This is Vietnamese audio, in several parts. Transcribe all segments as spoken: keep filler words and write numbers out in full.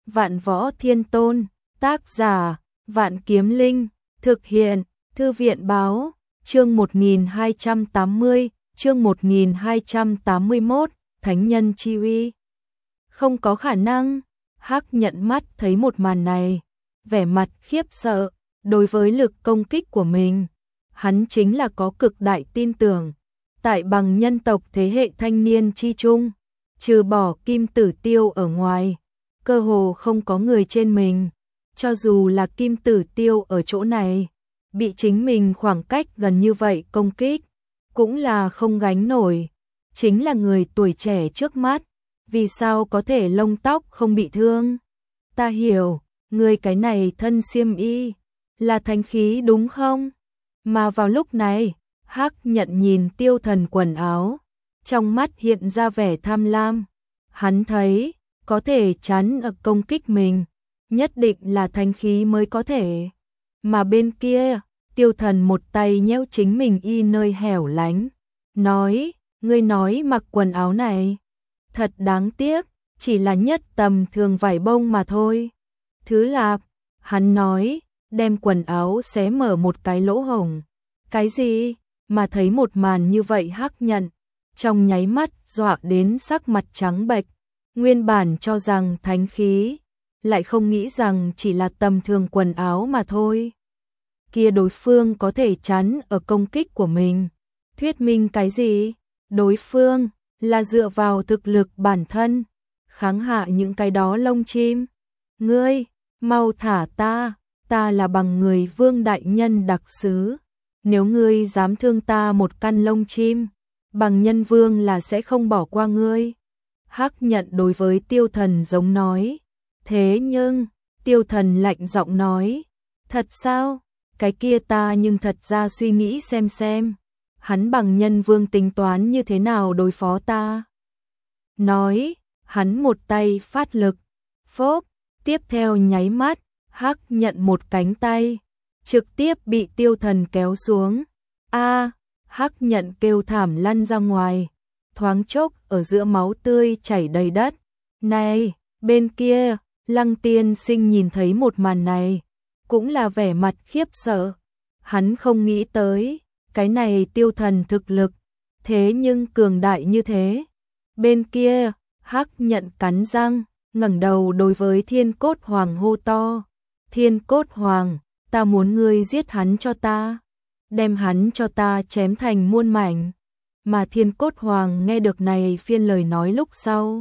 Vạn Võ Thiên Tôn, tác giả, Vạn Kiếm Linh, thực hiện, Thư viện báo, chương một nghìn hai trăm tám mươi, chương một nghìn hai trăm tám mươi mốt, Thánh Nhân Chi Uy. Không có khả năng, Hắc Nhận mắt thấy một màn này, vẻ mặt khiếp sợ, đối với lực công kích của mình, hắn chính là có cực đại tin tưởng. Tại bằng nhân tộc thế hệ thanh niên chi trung, trừ bỏ Kim Tử Tiêu ở ngoài, cơ hồ không có người trên mình, cho dù là Kim Tử Tiêu ở chỗ này, bị chính mình khoảng cách gần như vậy công kích, cũng là không gánh nổi, chính là người tuổi trẻ trước mắt, vì sao có thể lông tóc không bị thương? Ta hiểu, người cái này thân xiêm y, là thánh khí đúng không? Mà vào lúc này, Hắc Nhận nhìn Tiêu Thần quần áo, trong mắt hiện ra vẻ tham lam, hắn thấy, có thể chắn ở công kích mình, nhất định là thánh khí mới có thể. Mà bên kia, Tiêu Thần một tay nhéo chính mình y nơi hẻo lánh, nói, ngươi nói mặc quần áo này, thật đáng tiếc, chỉ là nhất tầm thường vải bông mà thôi. Thứ Lạp, hắn nói, đem quần áo xé mở một cái lỗ hổng. Cái gì? Mà thấy một màn như vậy Hắc Nhận, trong nháy mắt dọa đến sắc mặt trắng bệch, nguyên bản cho rằng thánh khí, lại không nghĩ rằng chỉ là tầm thường quần áo mà thôi. Kia đối phương có thể chắn ở công kích của mình, thuyết minh cái gì? Đối phương là dựa vào thực lực bản thân, kháng hạ những cái đó lông chim. Ngươi, mau thả ta, ta là bằng người Vương đại nhân đặc sứ. Nếu ngươi dám thương ta một căn lông chim, bằng nhân vương là sẽ không bỏ qua ngươi. Hắc Nhận đối với Tiêu Thần giống nói. Thế nhưng, Tiêu Thần lạnh giọng nói. Thật sao? Cái kia ta nhưng thật ra suy nghĩ xem xem. Hắn bằng nhân vương tính toán như thế nào đối phó ta. Nói, hắn một tay phát lực. Phốp, tiếp theo nháy mắt, Hắc Nhận một cánh tay, trực tiếp bị Tiêu Thần kéo xuống. A, Hắc Nhận kêu thảm lăn ra ngoài, thoáng chốc ở giữa máu tươi chảy đầy đất. Này, bên kia, Lăng Tiên Sinh nhìn thấy một màn này, cũng là vẻ mặt khiếp sợ. Hắn không nghĩ tới, cái này Tiêu Thần thực lực, thế nhưng cường đại như thế. Bên kia, Hắc Nhận cắn răng, ngẩng đầu đối với Thiên Cốt Hoàng hô to. Thiên Cốt Hoàng, ta muốn ngươi giết hắn cho ta, đem hắn cho ta chém thành muôn mảnh. Mà Thiên Cốt Hoàng nghe được này phiên lời nói lúc sau,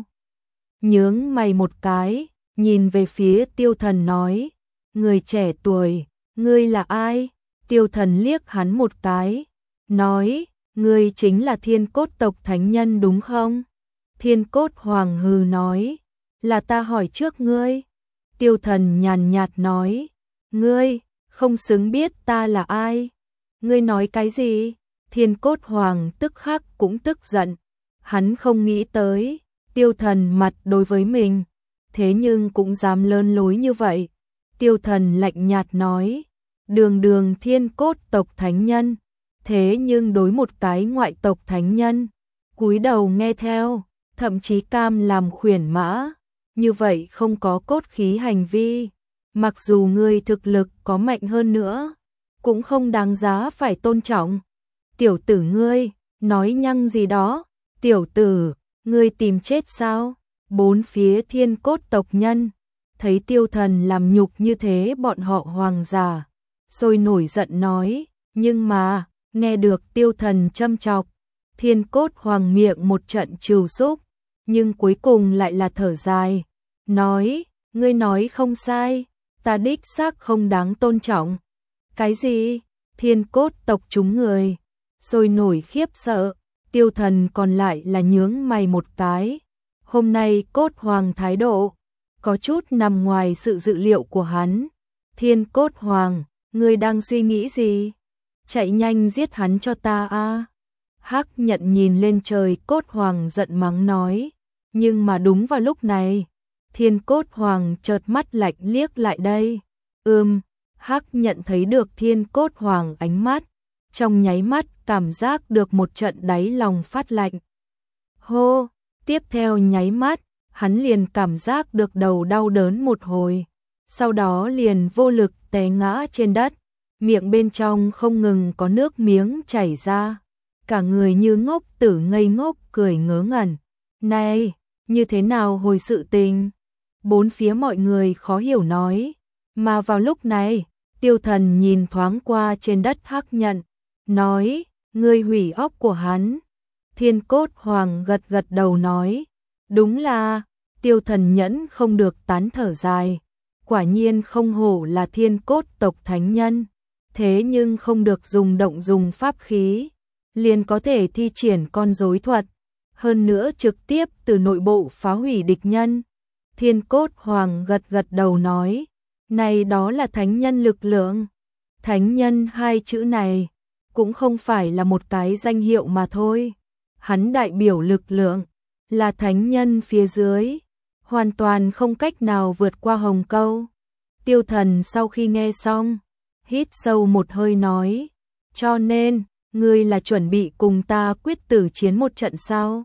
nhướng mày một cái, nhìn về phía Tiêu Thần nói, người trẻ tuổi, ngươi là ai? Tiêu Thần liếc hắn một cái, nói, ngươi chính là Thiên Cốt tộc thánh nhân đúng không? Thiên Cốt Hoàng hừ nói, là ta hỏi trước ngươi. Tiêu Thần nhàn nhạt nói, ngươi không xứng biết ta là ai. Ngươi nói cái gì? Thiên Cốt Hoàng tức khắc cũng tức giận. Hắn không nghĩ tới, Tiêu Thần mặt đối với mình, thế nhưng cũng dám lớn lối như vậy. Tiêu Thần lạnh nhạt nói, đường đường Thiên Cốt tộc thánh nhân, thế nhưng đối một cái ngoại tộc thánh nhân, cúi đầu nghe theo, thậm chí cam làm khuyển mã, như vậy không có cốt khí hành vi. Mặc dù ngươi thực lực có mạnh hơn nữa, cũng không đáng giá phải tôn trọng. Tiểu tử ngươi, nói nhăng gì đó, tiểu tử, ngươi tìm chết sao? Bốn phía Thiên Cốt tộc nhân, thấy Tiêu Thần làm nhục như thế bọn họ hoàng giả, sôi nổi giận nói, nhưng mà, nghe được Tiêu Thần châm chọc, Thiên Cốt Hoàng miệng một trận trừu xúc, nhưng cuối cùng lại là thở dài, nói, ngươi nói không sai, ta đích xác không đáng tôn trọng. Cái gì? Thiên Cốt tộc chúng người, sôi nổi khiếp sợ, Tiêu Thần còn lại là nhướng mày một cái. Hôm nay Cốt Hoàng thái độ, có chút nằm ngoài sự dự liệu của hắn. Thiên Cốt Hoàng, ngươi đang suy nghĩ gì? Chạy nhanh giết hắn cho ta a. Hắc Nhận nhìn lên trời, Cốt Hoàng giận mắng nói. Nhưng mà đúng vào lúc này, Thiên Cốt Hoàng chợt mắt lạnh liếc lại đây. Ừm, Hắc Nhận thấy được Thiên Cốt Hoàng ánh mắt, trong nháy mắt cảm giác được một trận đáy lòng phát lạnh. Hô, tiếp theo nháy mắt, hắn liền cảm giác được đầu đau đớn một hồi, sau đó liền vô lực té ngã trên đất, miệng bên trong không ngừng có nước miếng chảy ra, cả người như ngốc tử ngây ngốc cười ngớ ngẩn. Này, như thế nào hồi sự tình? Bốn phía mọi người khó hiểu nói, mà vào lúc này, Tiêu Thần nhìn thoáng qua trên đất hắc nhận, nói, ngươi hủy óc của hắn. Thiên Cốt Hoàng gật gật đầu nói, đúng là, Tiêu Thần nhẫn không được tán thở dài, quả nhiên không hổ là Thiên Cốt tộc thánh nhân, thế nhưng không được dùng động dùng pháp khí, liền có thể thi triển con rối thuật, hơn nữa trực tiếp từ nội bộ phá hủy địch nhân. Thiên Cốt Hoàng gật gật đầu nói, này đó là thánh nhân lực lượng. Thánh nhân hai chữ này cũng không phải là một cái danh hiệu mà thôi. Hắn đại biểu lực lượng, là thánh nhân phía dưới, hoàn toàn không cách nào vượt qua hồng câu. Tiêu Thần sau khi nghe xong, hít sâu một hơi nói, cho nên, ngươi là chuẩn bị cùng ta quyết tử chiến một trận sao?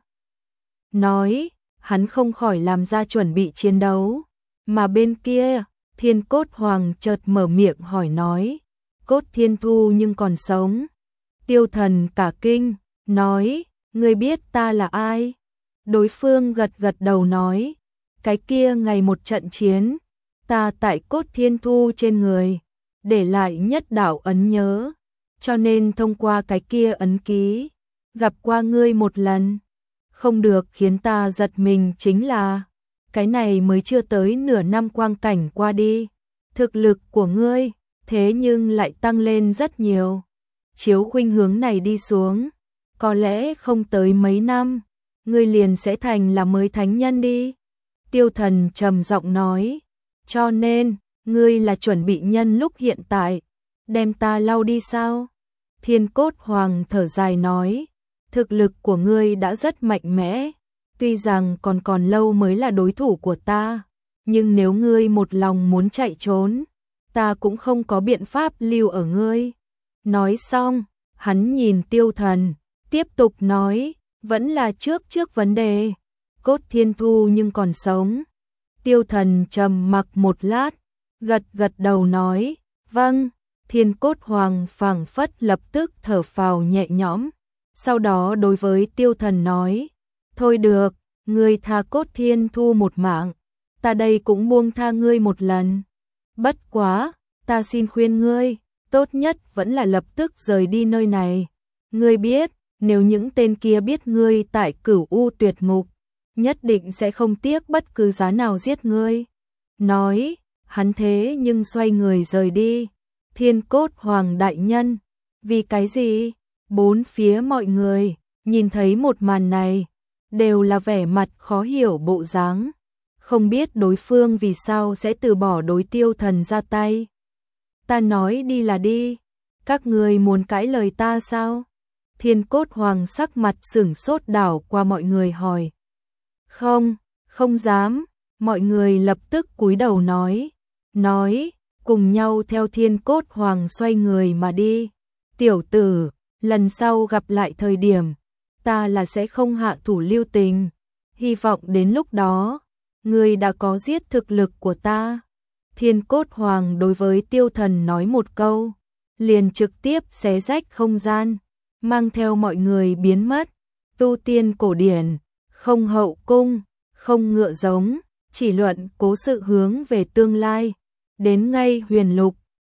Nói, hắn không khỏi làm ra chuẩn bị chiến đấu, mà bên kia, Thiên Cốt Hoàng chợt mở miệng hỏi nói, Cốt Thiên Thu nhưng còn sống. Tiêu Thần cả kinh, nói, ngươi biết ta là ai? Đối phương gật gật đầu nói, cái kia ngày một trận chiến, ta tại Cốt Thiên Thu trên người, để lại nhất đạo ấn nhớ, cho nên thông qua cái kia ấn ký, gặp qua ngươi một lần. Không được khiến ta giật mình chính là, cái này mới chưa tới nửa năm quang cảnh qua đi, thực lực của ngươi, thế nhưng lại tăng lên rất nhiều. Chiếu khuynh hướng này đi xuống, có lẽ không tới mấy năm, ngươi liền sẽ thành là mới thánh nhân đi. Tiêu Thần trầm giọng nói, cho nên, ngươi là chuẩn bị nhân lúc hiện tại, đem ta lau đi sao? Thiên Cốt Hoàng thở dài nói, thực lực của ngươi đã rất mạnh mẽ, tuy rằng còn còn lâu mới là đối thủ của ta, nhưng nếu ngươi một lòng muốn chạy trốn, ta cũng không có biện pháp lưu ở ngươi. Nói xong, hắn nhìn Tiêu Thần, tiếp tục nói, vẫn là trước trước vấn đề, Cốt Thiên Thu nhưng còn sống. Tiêu Thần trầm mặc một lát, gật gật đầu nói, vâng. Thiên Cốt Hoàng phảng phất lập tức thở phào nhẹ nhõm, sau đó đối với Tiêu Thần nói, thôi được, ngươi tha Cốt Thiên Thu một mạng, ta đây cũng buông tha ngươi một lần. Bất quá, ta xin khuyên ngươi, tốt nhất vẫn là lập tức rời đi nơi này. Ngươi biết, nếu những tên kia biết ngươi tại Cửu U Tuyệt Ngục, nhất định sẽ không tiếc bất cứ giá nào giết ngươi. Nói, hắn thế nhưng xoay người rời đi. Thiên Cốt Hoàng đại nhân, vì cái gì? Bốn phía mọi người, nhìn thấy một màn này, đều là vẻ mặt khó hiểu bộ dáng, không biết đối phương vì sao sẽ từ bỏ đối Tiêu Thần ra tay. Ta nói đi là đi, các người muốn cãi lời ta sao? Thiên Cốt Hoàng sắc mặt sửng sốt đảo qua mọi người hỏi. Không, không dám, mọi người lập tức cúi đầu nói, nói, cùng nhau theo Thiên Cốt Hoàng xoay người mà đi. Tiểu tử, lần sau gặp lại thời điểm, ta là sẽ không hạ thủ lưu tình, hy vọng đến lúc đó, ngươi đã có giết thực lực của ta. Thiên Cốt Hoàng đối với Tiêu Thần nói một câu, liền trực tiếp xé rách không gian, mang theo mọi người biến mất. Tu tiên cổ điển, không hậu cung, không ngựa giống, chỉ luận cố sự hướng về tương lai. Đến ngay huyền lục,